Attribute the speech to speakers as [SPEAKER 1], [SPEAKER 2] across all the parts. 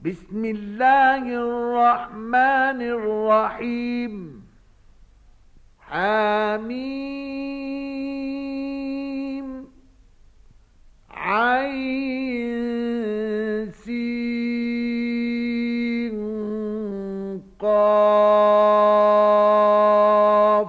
[SPEAKER 1] بسم الله الرحمن الرحيم. حميم عين سين قاف.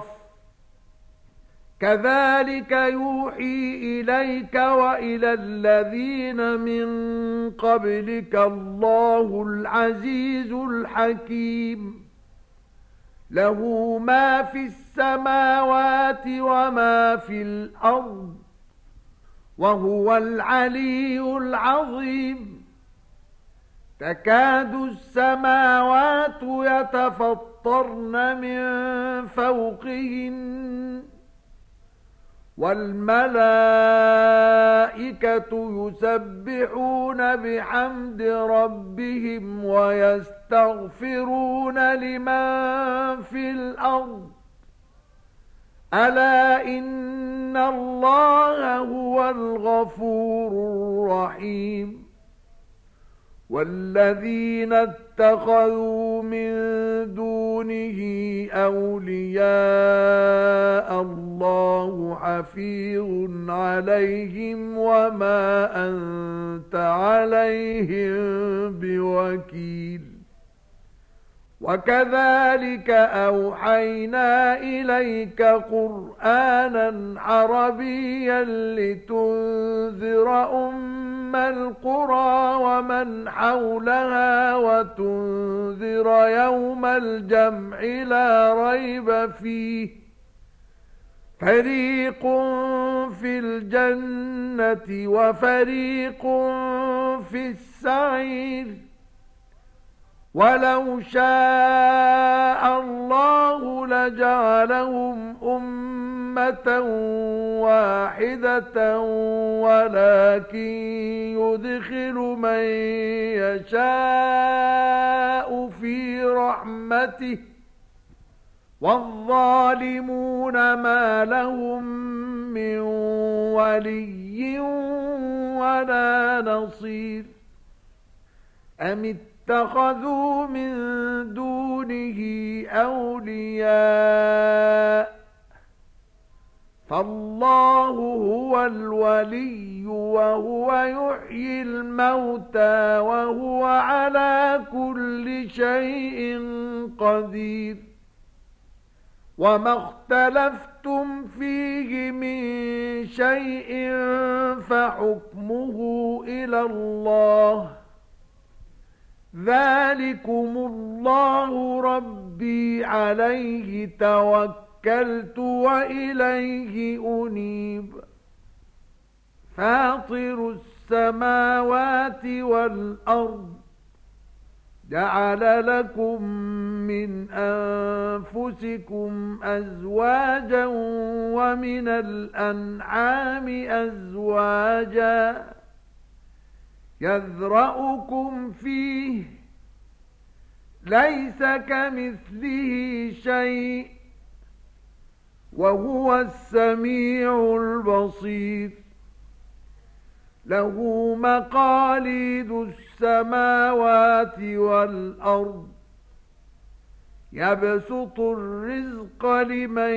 [SPEAKER 1] كذلك يوحي إليك وإلى الذين من قبلك الله العزيز الحكيم. له ما في السماوات وما في الأرض وهو العلي العظيم. تكاد السماوات يتفطرن من فوقهن والملائكة يسبحون بحمد ربهم ويستغفرون لمن في الأرض. ألا إن الله هو الغفور الرحيم. والذين اتخذوا من دونه أولياء الله حفيظ عليهم وما أنت عليهم بوكيل. وكذلك أوحينا إليك قرآنا عربيا لتنذر القرى ومن حولها وتنذر يوم الجمع لا ريب فيه. فريق في الجنة وفريق في السعير. ولو شاء الله لجعلهم أمة واحدة ولكن يدخل من يشاء في رحمته. والظالمون ما لهم من ولي ولا نصير. أم اتخذوا من دونه أولياء فالله هو الولي وهو يحيي الموتى وهو على كل شيء قدير. وما اختلفتم فيه من شيء فحكمه إلى الله. ذلكم الله ربي عليه توكلت وإليه أنيب. فاطر السماوات والأرض جعل لكم من أنفسكم أزواجا ومن الأنعام أزواجا يذرأكم فيه ليس كمثله شيء وهو السميع البصير. له مقاليد السماوات والأرض يبسط الرزق لمن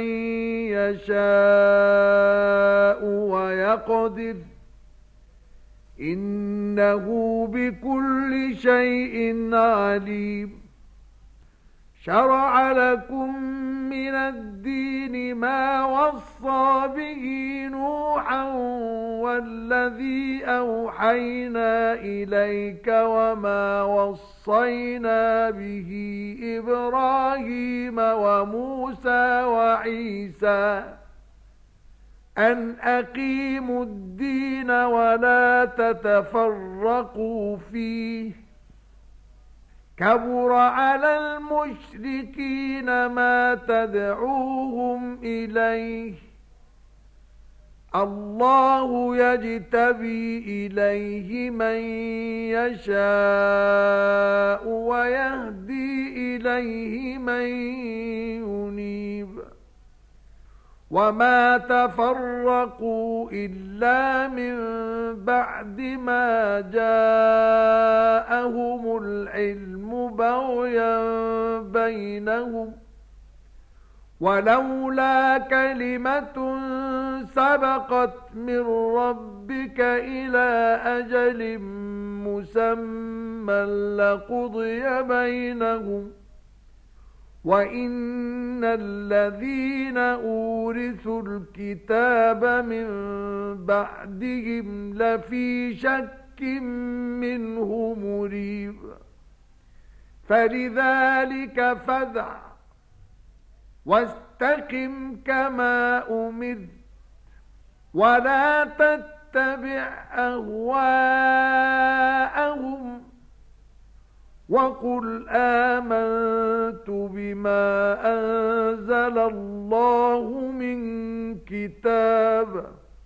[SPEAKER 1] يشاء ويقدر إنه بكل شيء عليم. شرع لكم من الدين ما وصى به نوحا والذي أوحينا إليك وما وصينا به إبراهيم وموسى وعيسى أن أقيموا الدين ولا تتفرقوا فيه. كبر على المشركين ما تدعوهم إليه. الله يجتبي إليه من يشاء ويهدي إليه من ينيب. وما تفرقوا إلا من بعد ما جاءهم العلم بينهم ولولا كلمة سبقت من ربك إلى أجل مسمى لقضي بينهم وإن الذين أورثوا الكتاب من بعدهم لفي شك منه مريب فلذلك فادع واستقم كما أمرت ولا تتبع أهواءهم وقل آمنت بما أنزل الله من كتاب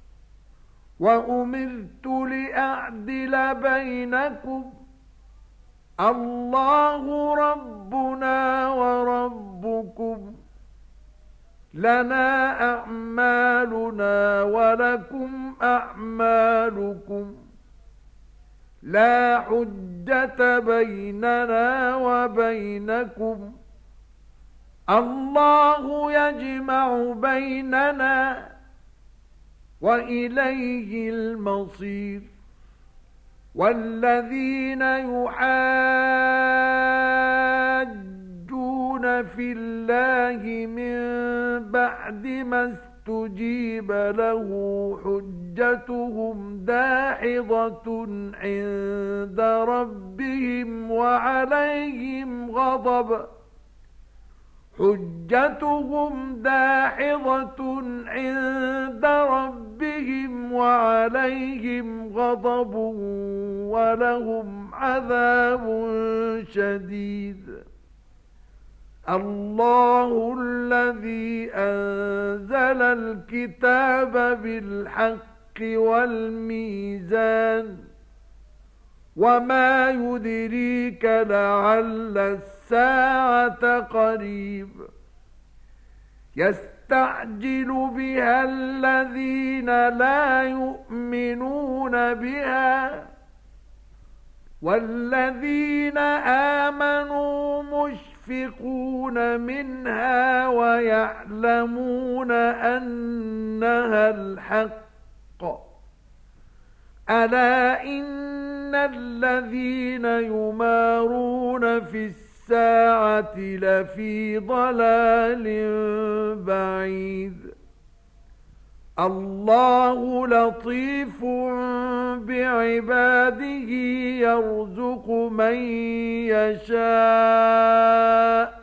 [SPEAKER 1] وأمرت لأعدل بينكم الله ربنا وربكم لنا أعمالنا ولكم أعمالكم لا حجة بيننا وبينكم الله يجمع بيننا وإليه المصير والذين يحاجون في الله من بعد ما استجيب له حجتهم داحضة عند ربهم وعليهم غضب عند ربهم وعليهم غضب ولهم عذاب شديد الله الذي أنزل الكتاب بالحق والميزان وما يدريك لعل الساعة قريب يستعجل بها الذين لا يؤمنون بها والذين آمنوا مشفقون منها ويعلمون أنها الحق ألا إن الذين يمارون في الساعة لفي ضلال بعيد الله لطيف بعباده يرزق من يشاء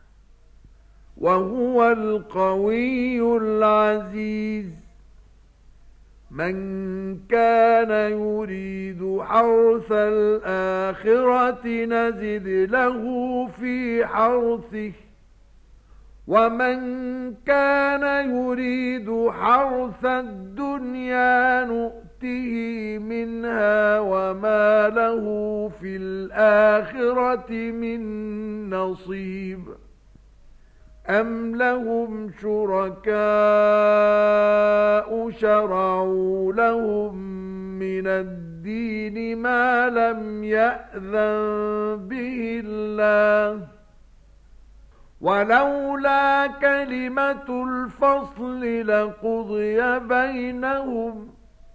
[SPEAKER 1] وهو القوي العزيز من كان يريد حرث الآخرة نزد له في حرثه ومن كان يريد حرث الدنيا نؤته منها وما له في الآخرة من نصيب أم لهم شركاء شرعوا لهم من الدين ما لم يأذن به الله ولولا كلمة الفصل لقضي بينهم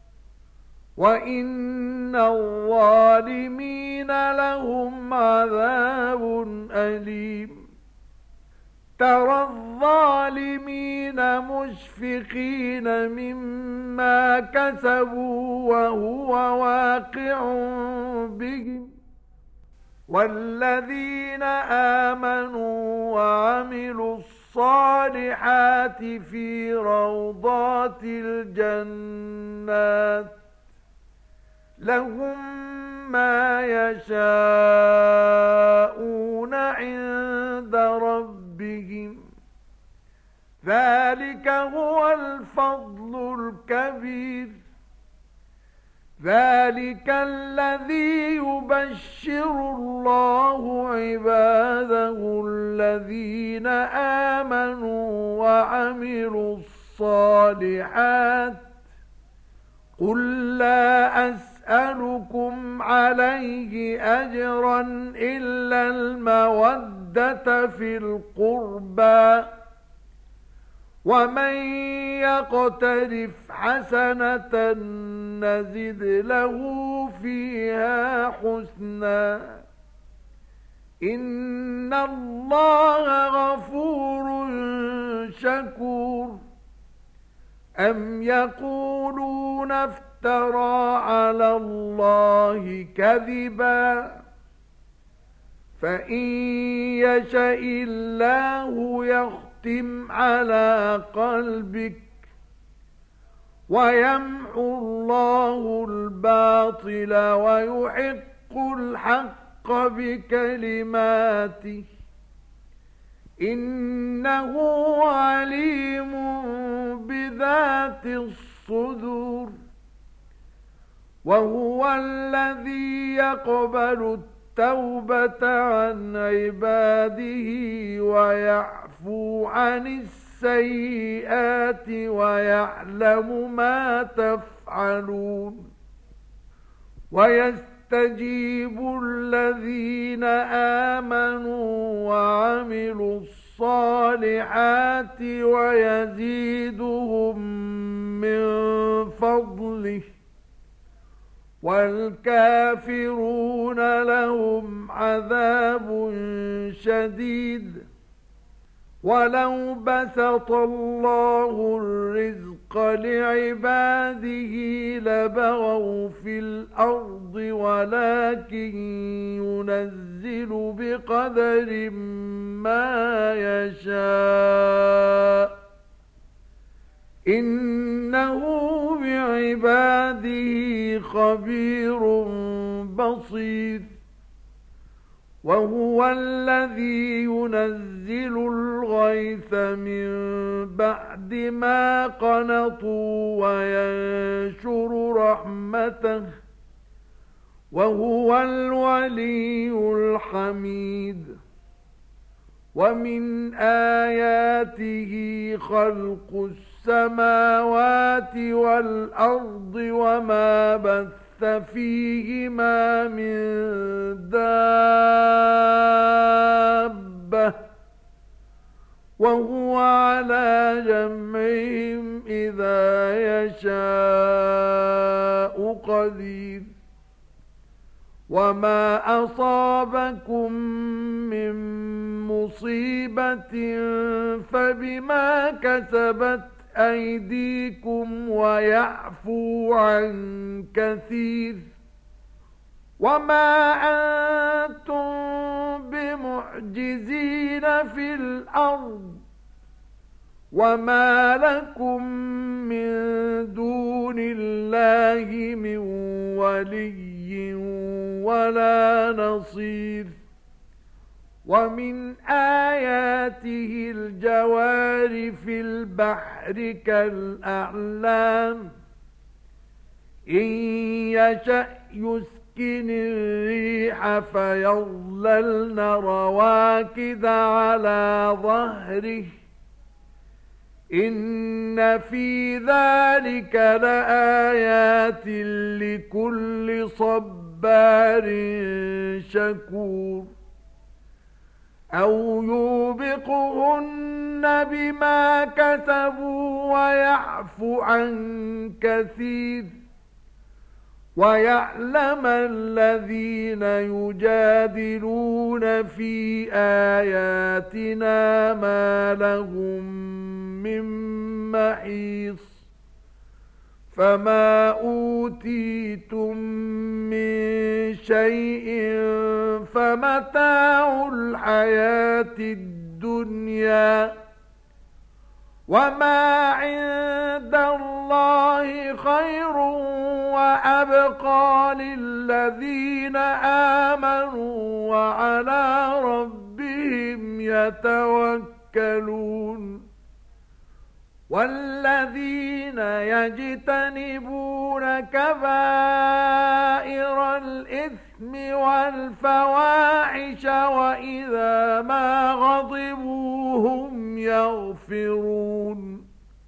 [SPEAKER 1] وإن الظالمين لهم عذاب أليم ترى الظالمين مشفقين مما كسبوا وهو واقع بهم والذين آمنوا وعملوا الصالحات في روضات الجنات لهم ما يشاءون عند ربهم ذلك هو الفضل الكبير ذلك الذي يبشر الله عباده الذين آمنوا وعملوا الصالحات قل لا أسألكم عليه أجرا إلا المودة الْمَوَدَّةَ فِي الْقُرْبَى وَمَن يَقْتَرِفْ حَسَنَةً نَّزِدْ لَهُ فِيهَا حُسْنًا إِنَّ اللَّهَ غَفُورٌ شَكُورٌ أَمْ يَقُولُونَ افْتَرَىٰ عَلَى اللَّهِ كَذِبًا فَإِن يَشَإِ اللَّهُ يَخْتِمْ عَلَى قَلْبِكَ وَيَمْحُو اللَّهُ الْبَاطِلَ وَيُحِقُّ الْحَقَّ بِكَلِمَاتِهِ إِنَّهُ عَلِيمٌ بِذَاتِ الصُّدُورِ وَهُوَ الَّذِي يَقْبَلُ التَّوْبَةَ عَنْ عِبَادِهِ وَيَعْفُو عَنِ السَّيِّئَاتِ وَيَعْلَمُ مَا تَفْعَلُونَ وَيَسْتَجِيبُ الَّذِينَ آمَنُوا وَعَمِلُوا الصَّالِحَاتِ وَيَزِيدُهُم مِّن فَضْلِهِ وَالْكَافِرُونَ لَهُمْ عَذَابٌ شَدِيدٌ وَلَوْ بَسَطَ اللَّهُ الرِّزْقَ لِعِبَادِهِ لَبَغَوْا فِي الْأَرْضِ وَلَكِن يُنَزِّلُ بِقَدَرٍ مَّا يَشَاءُ إِنَّهُ بِعِبَادِهِ خَبِيرٌ بَصِيرٌ وَهُوَ الَّذِي يُنَزِّلُ الْغَيْثَ مِن بَعْدِ مَا قَنَطُوا وَيَنشُرُ رَحْمَتَهُ وَهُوَ الْوَلِيُّ الْحَمِيدُ وَمِنْ آيَاتِهِ خَلْقُ السَّمَاوَاتِ وَالْأَرْضِ وَمَا بَثَّ فِيهِمَا مِن دَابَّةٍ وَهُوَ عَلَى جَمْعِهِمْ إِذَا يَشَاءُ قَدِيرٌ وَمَا أَصَابَكُم مِّن مُّصِيبَةٍ فَبِمَا كَسَبَتْ أَيْدِيكُمْ وَيَعْفُو عَن كَثِيرٍ وَمَا أَنتُم بِمُعْجِزِينَ فِي الْأَرْضِ وَمَا لَكُم مِّن دُونِ اللَّهِ مِن وَلِيٍّ وَلَا نَصِيرٍ وَمِنْ آيَاتِهِ الْجَوَارِ فِي الْبَحْرِ كَالْأَعْلَامِ إِن يَشَأْ يُسْكِنِ الرِّيحَ فَيَظْلَلْنَ رَوَاكِدَ عَلَى ظَهْرِهِ إِنَّ فِي ذَلِكَ لَآيَاتٍ لِكُلِّ صَبَّارٍ شَكُورٍ أَوْ يُوبِقْهُنَّ بِمَا كَسَبُوا وَيَعْفُ عَن كَثِيرٍ وَيَعْلَمَ الَّذِينَ يُجَادِلُونَ فِي آيَاتِنَا مَا لَهُم مِّن مَّحِيصٍ فَمَا أُوتِيتُم مِّن شَيْءٍ فَمَتَاعُ الْحَيَاةِ الدُّنْيَا وَمَا عِندَ اللَّهِ خَيْرٌ وَأَبْقَىٰ لِلَّذِينَ آمَنُوا وَعَلَىٰ رَبِّهِمْ يَتَوَكَّلُونَ وَالَّذِينَ يَجْتَنِبُونَ كَبَائِرَ الْإِثْمِ وَالْفَوَاحِشَ وَإِذَا مَا غَضِبُوا هُمْ يَغْفِرُونَ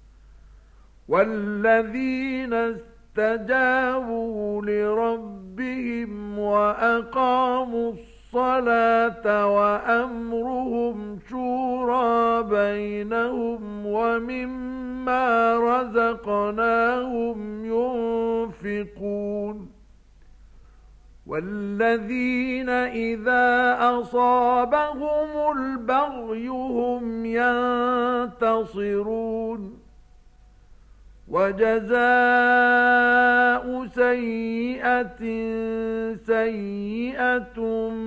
[SPEAKER 1] وَالَّذِينَ اسْتَجَابُوا لِرَبِّهِمْ وَأَقَامُوا الصلاة وأمرهم شورى بينهم ومما رزقناهم ينفقون والذين إذا أصابهم البغي هم ينتصرون وجزاء سيئة سيئة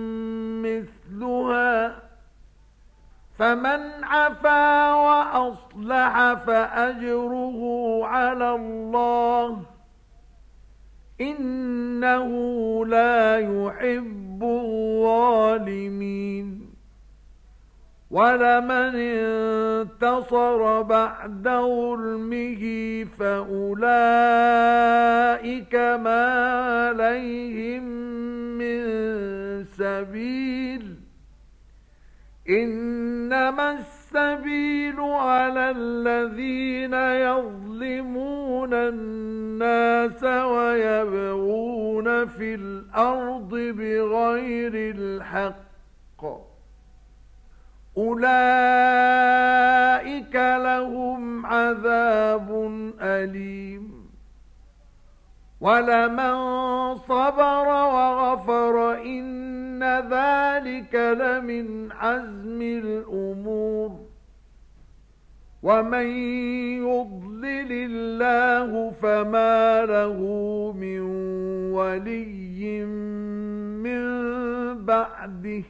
[SPEAKER 1] مثلها فمن عفا وأصلح فأجره على الله إنه لا يحب الظالمين ولمن انتصر بعد ظلمه فأولئك ما عليهم من سبيل إنما السبيل على الذين يظلمون الناس ويبغون في الأرض بغير الحق أولئك لهم عذاب أليم ولمن صبر وغفر إن ذلك لمن عزم الأمور ومن يضلل الله فما له من ولي من بعده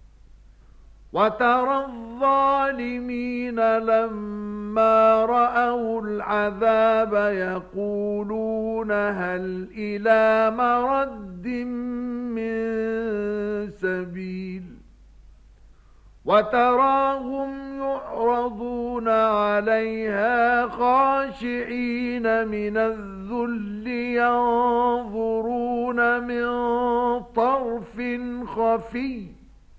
[SPEAKER 1] وترى الظالمين لما رأوا العذاب يقولون هل إلى مرد من سبيل وتراهم يعرضون عليها خاشعين من الذل ينظرون من طرف خفي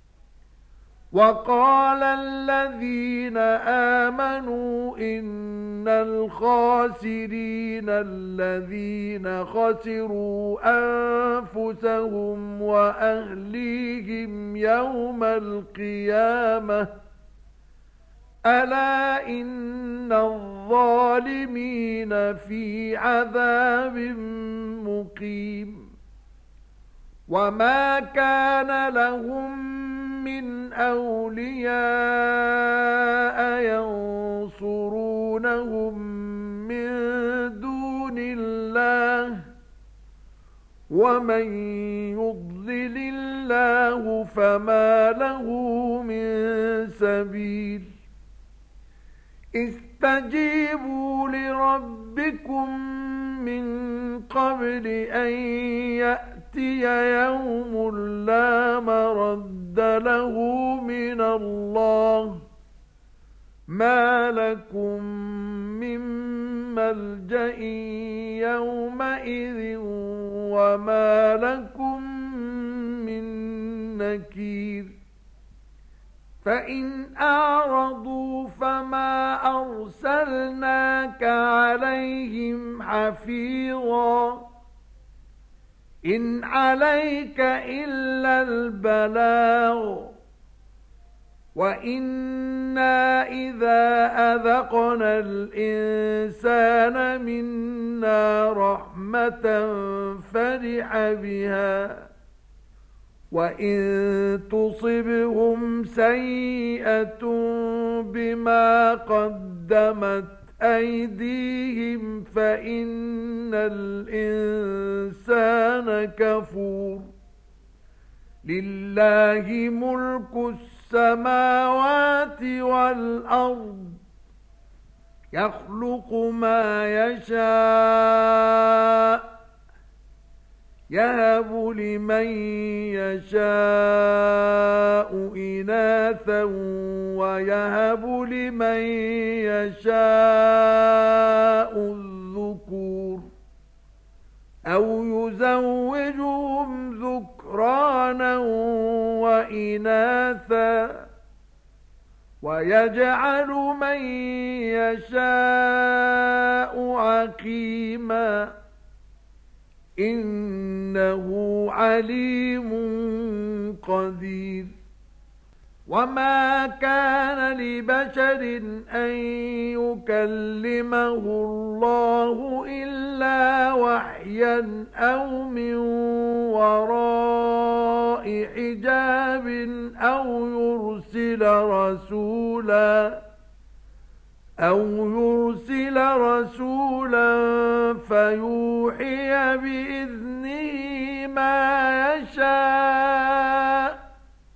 [SPEAKER 1] وقال الذين آمنوا إن الخاسرين الذين خسروا أنفسهم وأهليهم يوم القيامة ألا إن الظالمين في عذاب مقيم وما كان لهم من أولياء ينصرونهم من دون الله ومن يضلل الله فما له من سبيل استجيبوا لربكم من قبل أن يأتي يوم لا مرد له من الله ما لكم من ملجأ يومئذ وما لكم من نكير فإن أعرضوا فما أرسلناك عليهم حفيظا إن عليك إلا البلاغ وإنا إذا أذقنا الإنسان منا رحمة فرح بها وإن تصبهم سيئة بما قدمت أيديهم فإن الإنسان كفور لله ملك السماوات والأرض يخلق ما يشاء يهب لمن يشاء إناثا ويهب لمن يشاء الذكور أو يزوجهم ذكرانا وإناثا ويجعل من يشاء عقيما إنه عليم قدير. وما كان لبشر أن يكلمه الله إلا وحيا أو من وراء حجاب أو يرسل رسولا فيوحي بإذنه ما يشاء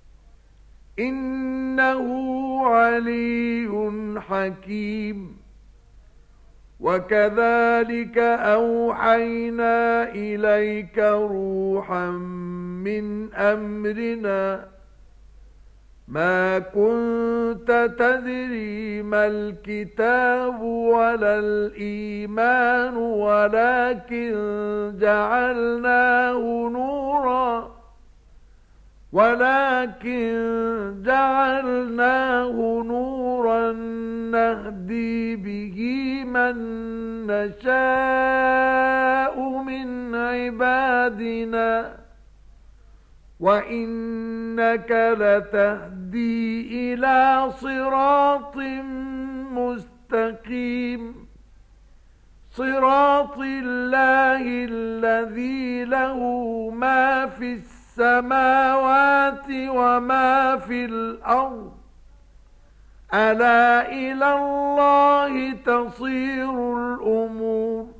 [SPEAKER 1] إنه علي حكيم. وكذلك أوحينا إليك روحا من أمرنا ما كنت تدري ما الكتاب ولا الإيمان ولكن جعلناه نورا نهدي به من نشاء من عبادنا وإنك لتهدي إلى صراط مستقيم صراط الله الذي له ما في السماوات وما في الأرض ألا إلى الله تصير الأمور.